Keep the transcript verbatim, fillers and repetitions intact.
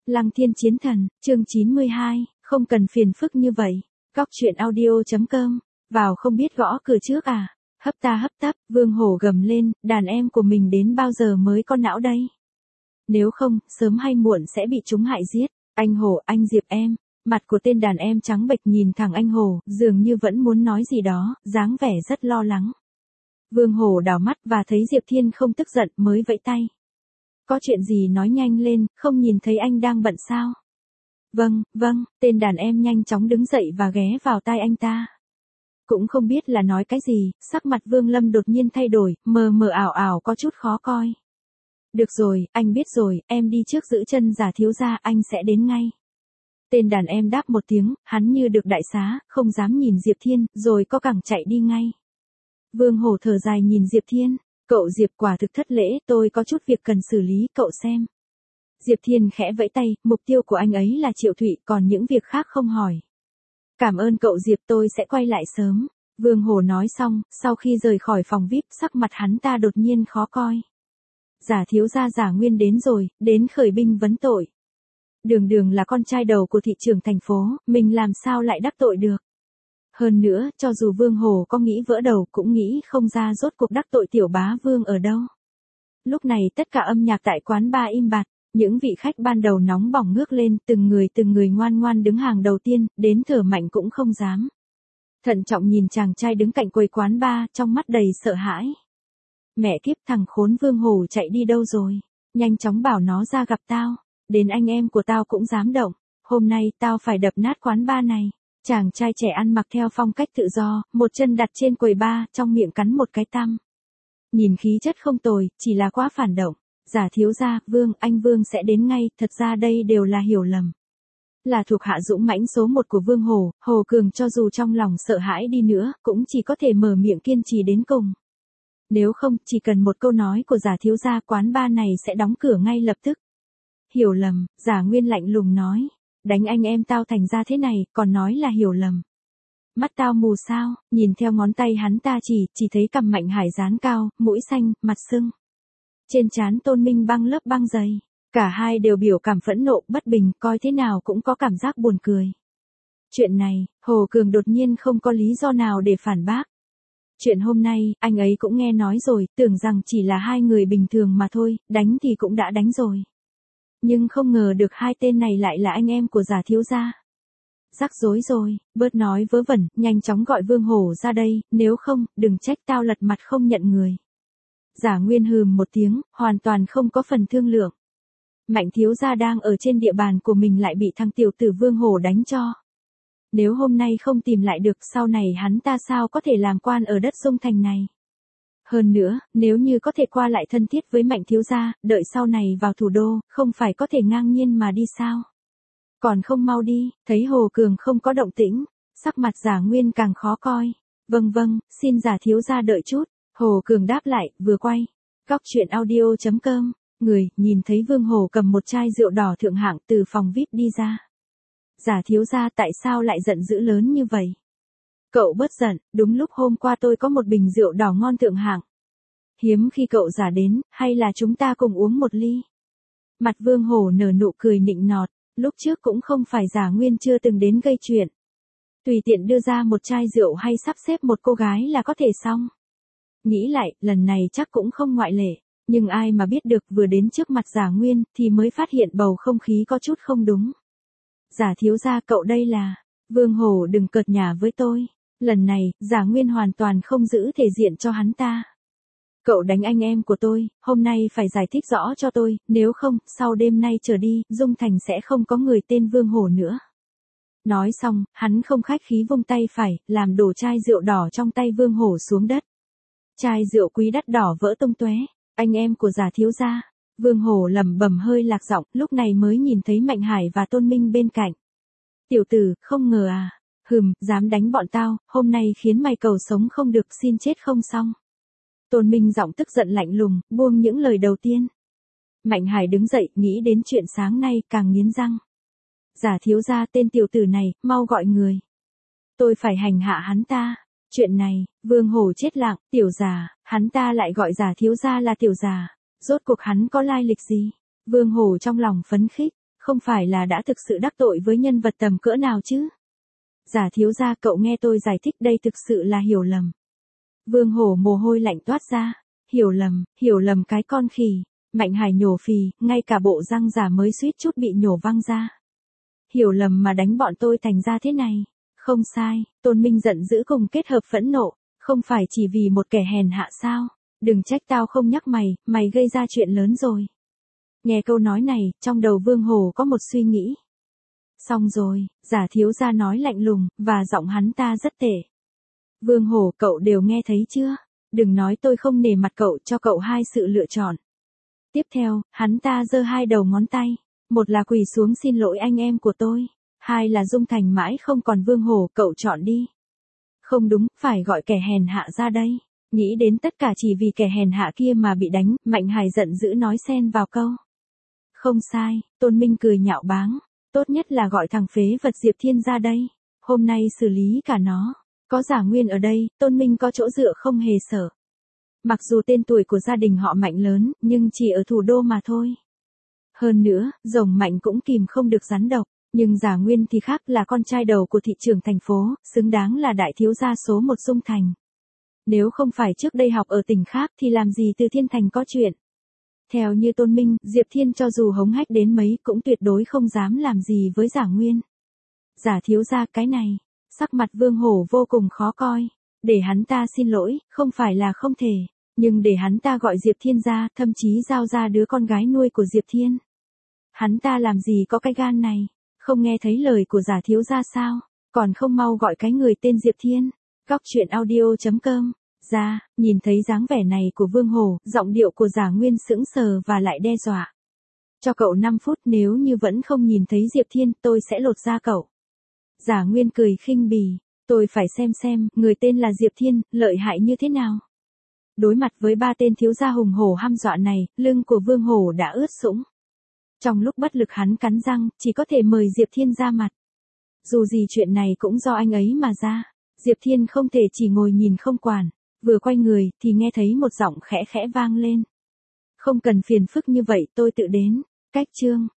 Lăng Thiên Chiến Thần, chương chín mươi hai, không cần phiền phức như vậy. Cóc truyện audio chấm com, vào không biết gõ cửa trước à? Hấp ta hấp tấp, Vương Hổ gầm lên, đàn em của mình đến bao giờ mới có não đây? Nếu không, sớm hay muộn sẽ bị chúng hại giết. Anh Hổ, anh Diệp em. Mặt của tên đàn em trắng bệch nhìn thẳng anh Hổ, dường như vẫn muốn nói gì đó, dáng vẻ rất lo lắng. Vương Hổ đảo mắt và thấy Diệp Thiên không tức giận mới vẫy tay. Có chuyện gì nói nhanh lên, không nhìn thấy anh đang bận sao? Vâng, vâng, tên đàn em nhanh chóng đứng dậy và ghé vào tai anh ta. Cũng không biết là nói cái gì, sắc mặt Vương Lâm đột nhiên thay đổi, mờ mờ ảo ảo có chút khó coi. Được rồi, anh biết rồi, em đi trước giữ chân Giả thiếu gia, anh sẽ đến ngay. Tên đàn em đáp một tiếng, hắn như được đại xá, không dám nhìn Diệp Thiên, rồi có cẳng chạy đi ngay. Vương Hổ thở dài nhìn Diệp Thiên, cậu Diệp quả thực thất lễ, tôi có chút việc cần xử lý, cậu xem. Diệp Thiên khẽ vẫy tay, mục tiêu của anh ấy là Triệu Thụy, còn những việc khác không hỏi. Cảm ơn cậu Diệp, tôi sẽ quay lại sớm. Vương Hổ nói xong, sau khi rời khỏi phòng vi ai pi, sắc mặt hắn ta đột nhiên khó coi. Giả thiếu gia Giả Nguyên đến rồi, đến khởi binh vấn tội. Đường Đường là con trai đầu của thị trưởng thành phố, mình làm sao lại đắc tội được. Hơn nữa, cho dù Vương Hổ có nghĩ vỡ đầu cũng nghĩ không ra rốt cuộc đắc tội tiểu bá Vương ở đâu. Lúc này tất cả âm nhạc tại quán bar im bặt, những vị khách ban đầu nóng bỏng ngước lên, từng người từng người ngoan ngoan đứng hàng đầu tiên, đến thở mạnh cũng không dám. Thận trọng nhìn chàng trai đứng cạnh quầy quán bar, trong mắt đầy sợ hãi. Mẹ kiếp, thằng khốn Vương Hổ chạy đi đâu rồi? Nhanh chóng bảo nó ra gặp tao, đến anh em của tao cũng dám động, hôm nay tao phải đập nát quán bar này. Chàng trai trẻ ăn mặc theo phong cách tự do, một chân đặt trên quầy bar, trong miệng cắn một cái tăm. Nhìn khí chất không tồi, chỉ là quá phản động. Giả thiếu gia, Vương, anh Vương sẽ đến ngay, thật ra đây đều là hiểu lầm. Là thuộc hạ dũng mãnh số một của Vương Hổ, Hồ Cường cho dù trong lòng sợ hãi đi nữa, cũng chỉ có thể mở miệng kiên trì đến cùng. Nếu không, chỉ cần một câu nói của giả thiếu gia, quán bar này sẽ đóng cửa ngay lập tức. Hiểu lầm, Giả Nguyên lạnh lùng nói. Đánh anh em tao thành ra thế này, còn nói là hiểu lầm. Mắt tao mù sao, nhìn theo ngón tay hắn ta chỉ, chỉ thấy cằm Mạnh Hải dán cao, mũi xanh, mặt sưng. Trên trán Tôn Minh băng lớp băng dày. Cả hai đều biểu cảm phẫn nộ, bất bình, coi thế nào cũng có cảm giác buồn cười. Chuyện này, Hồ Cường đột nhiên không có lý do nào để phản bác. Chuyện hôm nay, anh ấy cũng nghe nói rồi, tưởng rằng chỉ là hai người bình thường mà thôi, đánh thì cũng đã đánh rồi. Nhưng không ngờ được hai tên này lại là anh em của Giả thiếu gia. Rắc rối rồi, bớt nói vớ vẩn, nhanh chóng gọi Vương Hổ ra đây, nếu không, đừng trách tao lật mặt không nhận người. Giả Nguyên hừm một tiếng, hoàn toàn không có phần thương lượng. Mạnh thiếu gia đang ở trên địa bàn của mình lại bị thằng tiểu tử Vương Hổ đánh cho. Nếu hôm nay không tìm lại được, sau này hắn ta sao có thể làm quan ở đất Dung Thành này. Hơn nữa, nếu như có thể qua lại thân thiết với Mạnh thiếu gia, đợi sau này vào thủ đô, không phải có thể ngang nhiên mà đi sao? Còn không mau đi, thấy Hồ Cường không có động tĩnh, sắc mặt Giả Nguyên càng khó coi. Vâng vâng, xin Giả thiếu gia đợi chút. Hồ Cường đáp lại, vừa quay. Cóc truyện audio chấm com, người, nhìn thấy Vương Hổ cầm một chai rượu đỏ thượng hạng từ phòng vi ai pi đi ra. Giả thiếu gia tại sao lại giận dữ lớn như vậy? Cậu bớt giận, đúng lúc hôm qua tôi có một bình rượu đỏ ngon thượng hạng. Hiếm khi cậu Giả đến, hay là chúng ta cùng uống một ly? Mặt Vương Hổ nở nụ cười nịnh nọt, lúc trước cũng không phải Giả Nguyên chưa từng đến gây chuyện. Tùy tiện đưa ra một chai rượu hay sắp xếp một cô gái là có thể xong. Nghĩ lại, lần này chắc cũng không ngoại lệ, nhưng ai mà biết được vừa đến trước mặt Giả Nguyên thì mới phát hiện bầu không khí có chút không đúng. Giả thiếu gia, cậu đây là... Vương Hổ đừng cợt nhả với tôi. Lần này, Giả Nguyên hoàn toàn không giữ thể diện cho hắn ta. Cậu đánh anh em của tôi, hôm nay phải giải thích rõ cho tôi, nếu không, sau đêm nay trở đi, Dung Thành sẽ không có người tên Vương Hổ nữa. Nói xong, hắn không khách khí vung tay phải, làm đổ chai rượu đỏ trong tay Vương Hổ xuống đất. Chai rượu quý đắt đỏ vỡ tung tóe. Anh em của Giả thiếu gia. Vương Hổ lẩm bẩm hơi lạc giọng, lúc này mới nhìn thấy Mạnh Hải và Tôn Minh bên cạnh. Tiểu tử, không ngờ à, hừm, dám đánh bọn tao, hôm nay khiến mày cầu sống không được, xin chết không xong. Tôn Minh giọng tức giận lạnh lùng, buông những lời đầu tiên. Mạnh Hải đứng dậy, nghĩ đến chuyện sáng nay, càng nghiến răng. Giả thiếu gia, tên tiểu tử này, mau gọi người. Tôi phải hành hạ hắn ta. Chuyện này, Vương Hổ chết lặng, tiểu Giả, hắn ta lại gọi Giả thiếu gia là tiểu Giả. Rốt cuộc hắn có lai lịch gì? Vương Hổ trong lòng phấn khích. không phải là đã thực sự đắc tội với nhân vật tầm cỡ nào chứ? Giả thiếu gia, cậu nghe tôi giải thích, đây thực sự là hiểu lầm. Vương Hổ mồ hôi lạnh toát ra. Hiểu lầm, hiểu lầm cái con khỉ. Mạnh Hải nhổ phì, ngay cả bộ răng giả mới suýt chút bị nhổ văng ra. Hiểu lầm mà đánh bọn tôi thành ra thế này. Không sai, Tôn Minh giận dữ cùng kết hợp phẫn nộ. Không phải chỉ vì một kẻ hèn hạ sao? Đừng trách tao không nhắc mày, mày gây ra chuyện lớn rồi. Nghe câu nói này, trong đầu Vương Hổ có một suy nghĩ. Xong rồi, giả thiếu gia nói lạnh lùng, và giọng hắn ta rất tệ. Vương Hổ, cậu đều nghe thấy chưa? Đừng nói tôi không nể mặt cậu, cho cậu hai sự lựa chọn. Tiếp theo, hắn ta giơ hai đầu ngón tay. Một là quỳ xuống xin lỗi anh em của tôi. Hai là dung thành mãi không còn. Vương Hổ, cậu chọn đi. Không đúng, phải gọi kẻ hèn hạ ra đây. Nghĩ đến tất cả chỉ vì kẻ hèn hạ kia mà bị đánh, Mạnh Hải giận dữ nói xen vào câu. Không sai, Tôn Minh cười nhạo báng. Tốt nhất là gọi thằng phế vật Diệp Thiên ra đây. Hôm nay xử lý cả nó. Có Giả Nguyên ở đây, Tôn Minh có chỗ dựa không hề sợ. Mặc dù tên tuổi của gia đình họ Mạnh lớn, nhưng chỉ ở thủ đô mà thôi. Hơn nữa, rồng Mạnh cũng kìm không được rắn độc. Nhưng Giả Nguyên thì khác, là con trai đầu của thị trưởng thành phố, xứng đáng là đại thiếu gia số một Dung Thành. Nếu không phải trước đây học ở tỉnh khác thì làm gì từ Thiên Thành có chuyện. Theo như Tôn Minh, Diệp Thiên cho dù hống hách đến mấy cũng tuyệt đối không dám làm gì với Giả Nguyên. Giả thiếu gia, cái này, sắc mặt Vương Hổ vô cùng khó coi. Để hắn ta xin lỗi, không phải là không thể, nhưng để hắn ta gọi Diệp Thiên ra, thậm chí giao ra đứa con gái nuôi của Diệp Thiên. Hắn ta làm gì có cái gan này, không nghe thấy lời của giả thiếu gia sao, còn không mau gọi cái người tên Diệp Thiên. Góc truyện audio chấm com ra, nhìn thấy dáng vẻ này của Vương Hổ, giọng điệu của Giả Nguyên sững sờ và lại đe dọa. Cho cậu năm phút, nếu như vẫn không nhìn thấy Diệp Thiên, tôi sẽ lột da cậu. Giả Nguyên cười khinh bỉ, tôi phải xem xem, người tên là Diệp Thiên, lợi hại như thế nào. Đối mặt với ba tên thiếu gia hùng hổ hăm dọa này, lưng của Vương Hổ đã ướt sũng. Trong lúc bất lực hắn cắn răng, chỉ có thể mời Diệp Thiên ra mặt. Dù gì chuyện này cũng do anh ấy mà ra. Diệp Thiên không thể chỉ ngồi nhìn không quản. Vừa quay người, thì nghe thấy một giọng khẽ khẽ vang lên. Không cần phiền phức như vậy, tôi tự đến. Cách chương.